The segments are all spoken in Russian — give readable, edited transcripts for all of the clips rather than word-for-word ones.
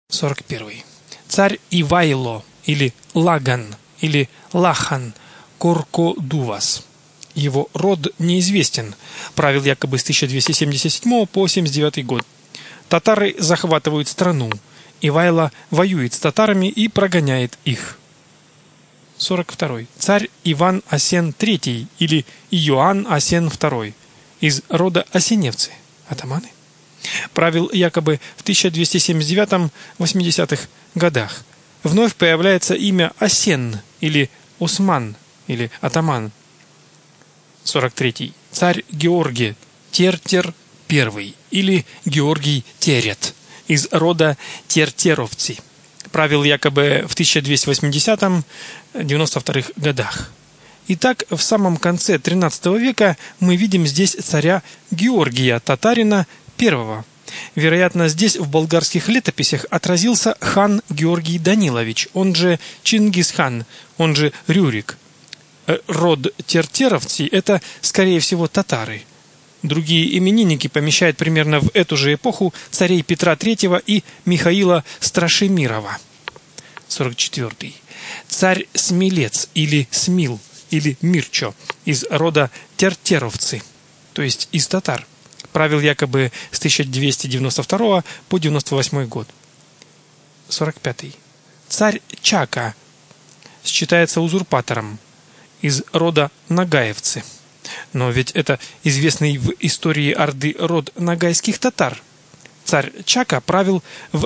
41. Царь Ивайло или Лаган или Лахан Коркодувас. Его род неизвестен. Правил якобы с 1277 по 79 год. Татары захватывают страну. Ивайло воюет с татарами и прогоняет их. 42. Царь Иван Асен III или Иоанн Асен II из рода Асеневцы, атаманы. Правил якобы в 1279-80-х годах. Вновь появляется имя Асен или Осман или атаман. 43. Царь Георгий Тертер I или Георгий Терет из рода Тертеровцы. Правил якобы в 1280-92 годах. Итак, в самом конце XIII века мы видим здесь царя Георгия Татарина I. Вероятно, здесь в болгарских летописях отразился хан Георгий Данилович, он же Чингисхан, он же Рюрик. Род Тертеровцы – это, скорее всего, татары. Другие именинники помещают примерно в эту же эпоху царей Петра III и Михаила Страшимирова. 44. Царь Смилец или Смил или Мирчо из рода Тертеровцы, то есть из татар. Правил якобы с 1292 по 98 год. 45. Царь Чака считается узурпатором из рода Нагаевцы. Но ведь это известный в истории Орды род нагайских татар. Царь Чака правил в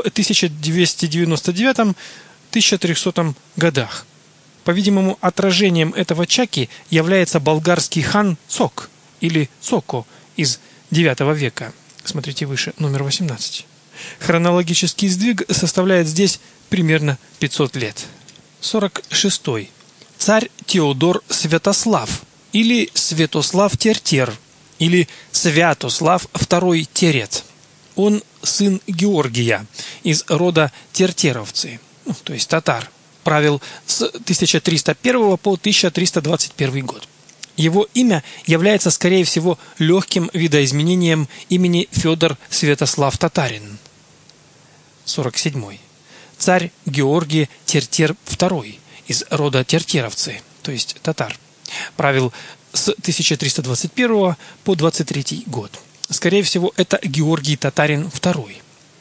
1299-1300 годах. По-видимому, отражением этого Чаки является болгарский хан Цок или Цоко из IX века. Смотрите выше, номер 18. Хронологический сдвиг составляет здесь примерно 500 лет. 46. Царь Теодор Святослав или Святослав Тертер или Святослав II Терет. Он сын Георгия из рода Тертеровцы, то есть татар. Правил с 1301 по 1321 год. Его имя является, скорее всего, легким видоизменением имени Федор Святослав Татарин. 47. Царь Георгий Тертер II из рода Тертеровцы, то есть татар. Правил с 1321 по 23 год. Скорее всего, это Георгий Татарин II.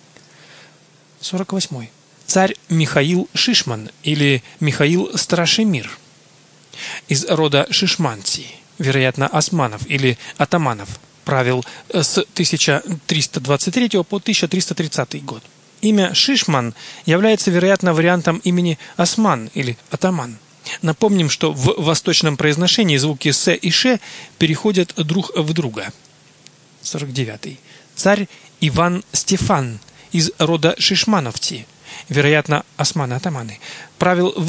48. Царь Михаил Шишман или Михаил Страшимир из рода Шишманци, вероятно, османов или атаманов. Правил с 1323 по 1330 год. Имя Шишман является, вероятно, вариантом имени Осман или атаман. Напомним, что в восточном произношении звуки «с» и «ш» переходят друг в друга. 49. Царь Иван Стефан из рода Шишмановцы, вероятно, османы-атаманы, правил в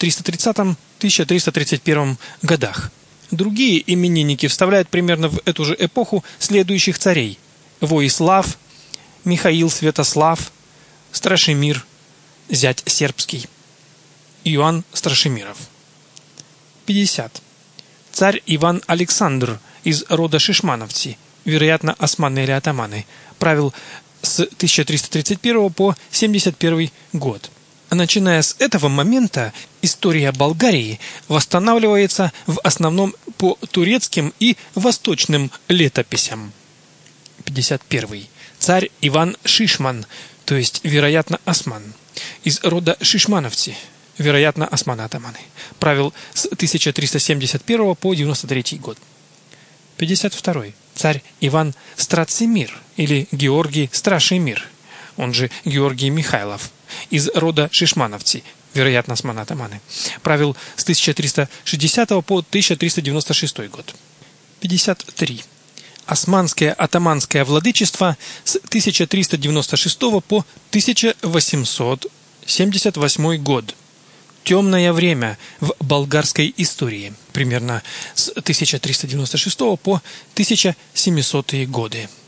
1330-1331 годах. Другие именинники вставляют примерно в эту же эпоху следующих царей: Воислав, Михаил Святослав, Страшимир, зять сербский, Иоанн Страшимиров. 50. Царь Иван Александр из рода Шишмановцы, вероятно, османы или атаманы, правил с 1331 по 71 год. Начиная с этого момента история Болгарии восстанавливается в основном по турецким и восточным летописям. 51. Царь Иван Шишман, то есть, вероятно, осман, из рода Шишмановцы, вероятно, османы-атаманы, правил с 1371 по 93 год. 52. Царь Иван Страцимир или Георгий Страшимир, он же Георгий Михайлов, из рода Шишмановцы, вероятно, османы-атаманы, правил с 1360 по 1396 год. 53. Османское атаманское владычество с 1396 по 1878 год. Темное время в болгарской истории, примерно с 1396 по 1700 годы.